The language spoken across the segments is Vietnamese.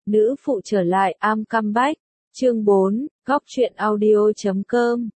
Nữ phụ trở lại, I'm come back. Chương 4, góc truyện audio.com.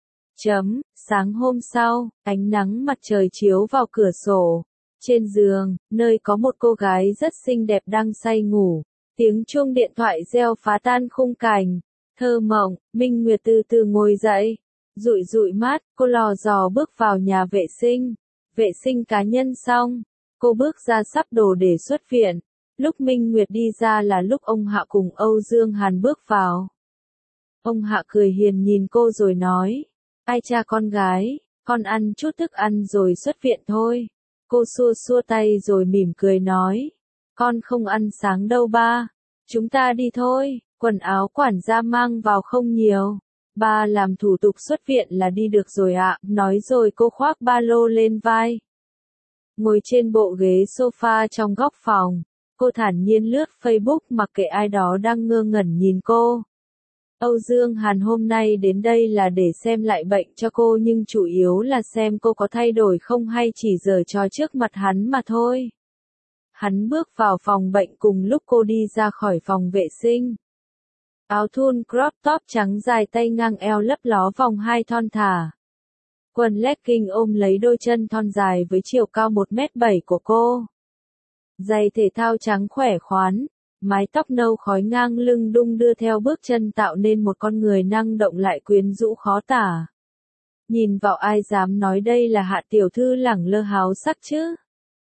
Sáng hôm sau, ánh nắng mặt trời chiếu vào cửa sổ. Trên giường, nơi có một cô gái rất xinh đẹp đang say ngủ. Tiếng chuông điện thoại reo phá tan khung cảnh. Thơ mộng, Minh Nguyệt từ từ ngồi dậy. Dụi dụi mắt, cô lò dò bước vào nhà vệ sinh. Vệ sinh cá nhân xong, cô bước ra sắp đồ để xuất viện. Lúc Minh Nguyệt đi ra là lúc ông Hạ cùng Âu Dương Hàn bước vào. Ông Hạ cười hiền nhìn cô rồi nói, ai cha con gái, con ăn chút thức ăn rồi xuất viện thôi. Cô xua xua tay rồi mỉm cười nói, con không ăn sáng đâu ba, chúng ta đi thôi, quần áo quản gia mang vào không nhiều. Ba làm thủ tục xuất viện là đi được rồi ạ, nói rồi cô khoác ba lô lên vai. Ngồi trên bộ ghế sofa trong góc phòng, cô thản nhiên lướt Facebook mặc kệ ai đó đang ngơ ngẩn nhìn cô. Âu Dương Hàn hôm nay đến đây là để xem lại bệnh cho cô nhưng chủ yếu là xem cô có thay đổi không hay chỉ giở trò trước mặt hắn mà thôi. Hắn bước vào phòng bệnh cùng lúc cô đi ra khỏi phòng vệ sinh. Áo thun crop top trắng dài tay ngang eo lấp ló vòng hai thon thả. Quần legging ôm lấy đôi chân thon dài với chiều cao 1m7 của cô. Giày thể thao trắng khỏe khoắn, mái tóc nâu khói ngang lưng đung đưa theo bước chân tạo nên một con người năng động lại quyến rũ khó tả. Nhìn vào ai dám nói đây là Hạ tiểu thư lẳng lơ háo sắc chứ.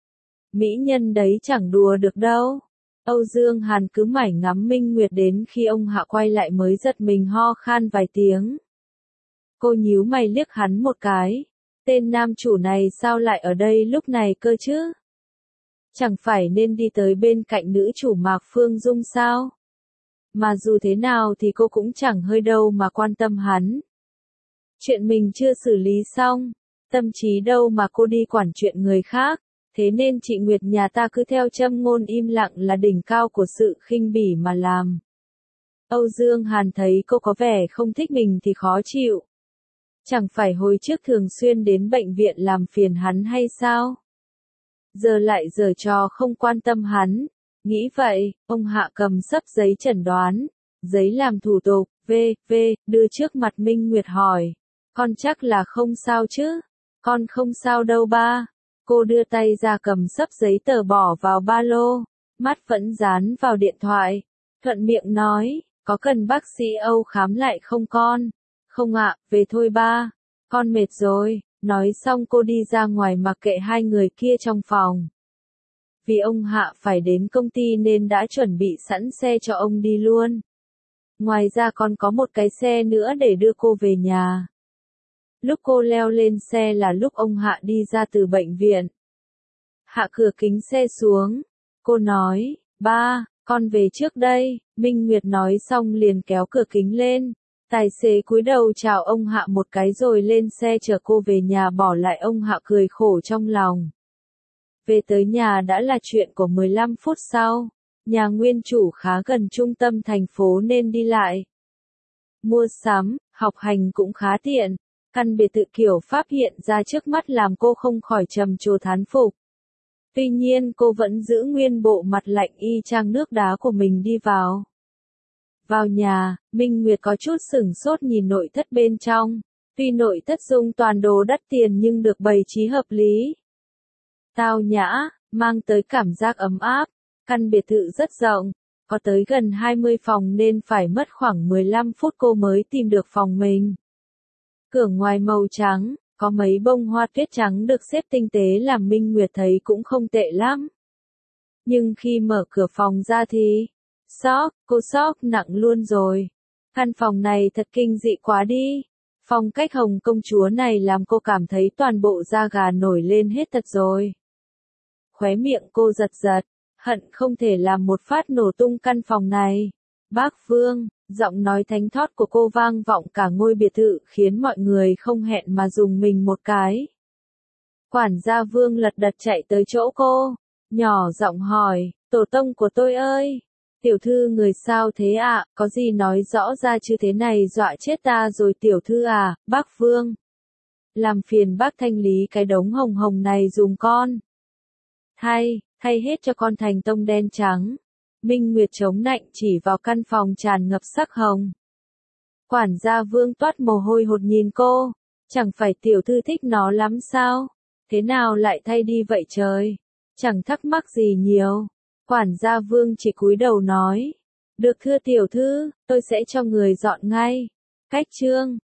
Mỹ nhân đấy chẳng đùa được đâu. Âu Dương Hàn cứ mải ngắm Minh Nguyệt đến khi ông Hạ quay lại mới giật mình ho khan vài tiếng. Cô nhíu mày liếc hắn một cái. Tên nam chủ này sao lại ở đây lúc này cơ chứ? Chẳng phải nên đi tới bên cạnh nữ chủ Mạc Phương Dung sao? Mà dù thế nào thì cô cũng chẳng hơi đâu mà quan tâm hắn. Chuyện mình chưa xử lý xong, tâm trí đâu mà cô đi quản chuyện người khác, thế nên chị Nguyệt nhà ta cứ theo châm ngôn im lặng là đỉnh cao của sự khinh bỉ mà làm. Âu Dương Hàn thấy cô có vẻ không thích mình thì khó chịu. Chẳng phải hồi trước thường xuyên đến bệnh viện làm phiền hắn hay sao? Giờ lại giở trò không quan tâm hắn. Nghĩ vậy, ông Hạ cầm xấp giấy chẩn đoán, giấy làm thủ tục, đưa trước mặt Minh Nguyệt hỏi. Con chắc là không sao chứ? Con không sao đâu ba. Cô đưa tay ra cầm xấp giấy tờ bỏ vào ba lô, mắt vẫn dán vào điện thoại. Thuận miệng nói, có cần bác sĩ Âu khám lại không con? Không ạ, về thôi ba. Con mệt rồi. Nói xong cô đi ra ngoài mặc kệ hai người kia trong phòng. Vì ông Hạ phải đến công ty nên đã chuẩn bị sẵn xe cho ông đi luôn. Ngoài ra còn có một cái xe nữa để đưa cô về nhà. Lúc cô leo lên xe là lúc ông Hạ đi ra từ bệnh viện. Hạ cửa kính xe xuống. Cô nói, ba, con về trước đây. Minh Nguyệt nói xong liền kéo cửa kính lên. Tài xế cúi đầu chào ông Hạ một cái rồi lên xe chở cô về nhà bỏ lại ông Hạ cười khổ trong lòng. Về tới nhà đã là chuyện của 15 phút sau. Nhà nguyên chủ khá gần trung tâm thành phố nên đi lại. Mua sắm, học hành cũng khá tiện. Căn biệt thự kiểu Pháp hiện ra trước mắt làm cô không khỏi trầm trồ thán phục. Tuy nhiên cô vẫn giữ nguyên bộ mặt lạnh y chang nước đá của mình đi vào. Vào nhà, Minh Nguyệt có chút sửng sốt nhìn nội thất bên trong. Tuy nội thất dùng toàn đồ đắt tiền nhưng được bày trí hợp lý. Tao nhã, mang tới cảm giác ấm áp. Căn biệt thự rất rộng, có tới gần 20 phòng nên phải mất khoảng 15 phút cô mới tìm được phòng mình. Cửa ngoài màu trắng, có mấy bông hoa tuyết trắng được xếp tinh tế làm Minh Nguyệt thấy cũng không tệ lắm. Nhưng khi mở cửa phòng ra thì... cô sốc nặng luôn rồi. Căn phòng này thật kinh dị quá đi. Phong cách Hồng công chúa này làm cô cảm thấy toàn bộ da gà nổi lên hết thật rồi. Khóe miệng cô giật giật, hận không thể làm một phát nổ tung căn phòng này. Bác Vương, giọng nói thánh thót của cô vang vọng cả ngôi biệt thự khiến mọi người không hẹn mà rùng mình một cái. Quản gia Vương lật đật chạy tới chỗ cô, nhỏ giọng hỏi, tổ tông của tôi ơi. Tiểu thư người sao thế ạ, có gì nói rõ ra chứ thế này dọa chết ta rồi tiểu thư à, bác Vương. Làm phiền bác thanh lý cái đống hồng hồng này dùm con. Thay hết cho con thành tông đen trắng. Minh Nguyệt chống nạnh chỉ vào căn phòng tràn ngập sắc hồng. Quản gia Vương toát mồ hôi hột nhìn cô, chẳng phải tiểu thư thích nó lắm sao? Thế nào lại thay đi vậy trời? Chẳng thắc mắc gì nhiều. Quản gia Vương chỉ cúi đầu nói, được thưa tiểu thư, tôi sẽ cho người dọn ngay. Cách chương